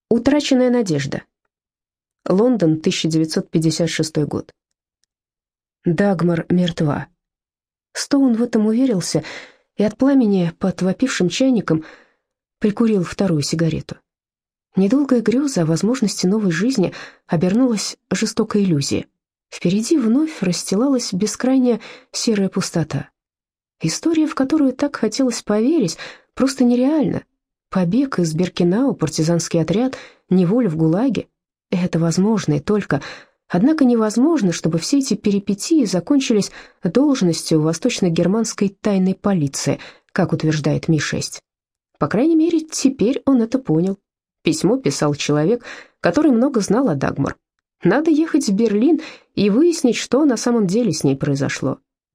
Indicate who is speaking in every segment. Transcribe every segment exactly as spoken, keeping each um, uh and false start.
Speaker 1: Утраченная надежда. Лондон, тысяча девятьсот пятьдесят шестой год. Дагмар мертва. Стоун в этом уверился и от пламени под вопившим чайником прикурил вторую сигарету. Недолгая греза о возможности новой жизни обернулась жестокой иллюзией. Впереди вновь расстилалась бескрайняя серая пустота. История, в которую так хотелось поверить, просто нереальна. Побег из Биркенау, партизанский отряд, неволя в ГУЛАГе — это возможно и только. Однако невозможно, чтобы все эти перипетии закончились должностью в восточно-германской тайной полиции, как утверждает Ми шесть. По крайней мере, теперь он это понял. Письмо писал человек, который много знал о Дагмар. Надо ехать в Берлин и выяснить, что на самом деле с ней произошло.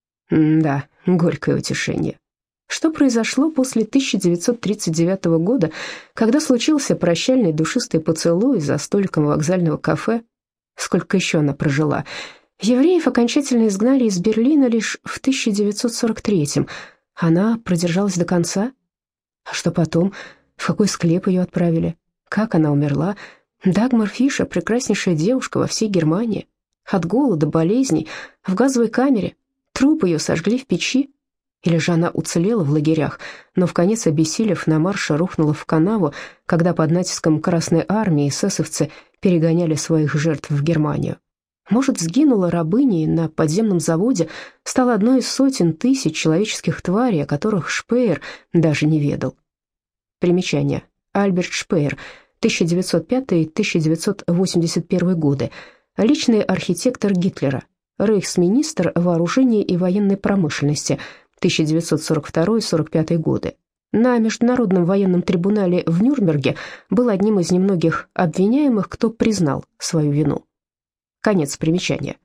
Speaker 1: М-да, горькое утешение. Что произошло после тысяча девятьсот тридцать девятого года, когда случился прощальный душистый поцелуй за столиком вокзального кафе? Сколько еще она прожила? Евреев окончательно изгнали из Берлина лишь в тысяча девятьсот сорок третьем. Она продержалась до конца? А что потом? В какой склеп ее отправили? Как она умерла? Дагмар Фишер — прекраснейшая девушка во всей Германии. От голода, болезней, в газовой камере. Труп ее сожгли в печи. Или же она уцелела в лагерях, но вконец, обессилев, на марше рухнула в канаву, когда под натиском Красной Армии эсэсовцы перегоняли своих жертв в Германию. Может, сгинула рабыней на подземном заводе, стала одной из сотен тысяч человеческих тварей, о которых Шпеер даже не ведал. Примечание. Альберт Шпеер, тысяча девятьсот пятый — тысяча девятьсот восемьдесят первый годы, личный архитектор Гитлера, рейхсминистр вооружения и военной промышленности, тысяча девятьсот сорок второй — сорок пятый годы. На Международном военном трибунале в Нюрнберге был одним из немногих обвиняемых, кто признал свою вину. Конец примечания.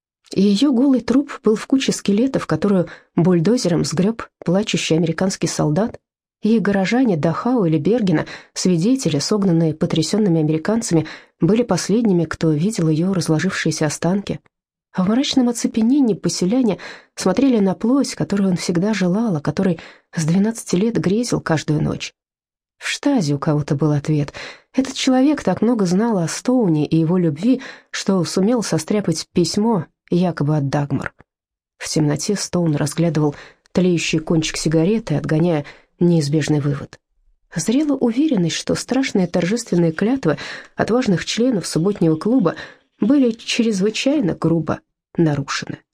Speaker 1: И ее голый труп был в куче скелетов, которую бульдозером сгреб плачущий американский солдат. И горожане Дахау или Бергена, свидетели, согнанные потрясенными американцами, были последними, кто видел ее разложившиеся останки. А в мрачном оцепенении поселяне смотрели на плоть, которую он всегда желал, о которой с двенадцати лет грезил каждую ночь. В штазе у кого-то был ответ. Этот человек так много знал о Стоуне и его любви, что сумел состряпать письмо якобы от Дагмар. В темноте Стоун разглядывал тлеющий кончик сигареты, отгоняя неизбежный вывод. Зрела уверенность, что страшные торжественные клятвы отважных членов субботнего клуба были чрезвычайно грубо нарушены.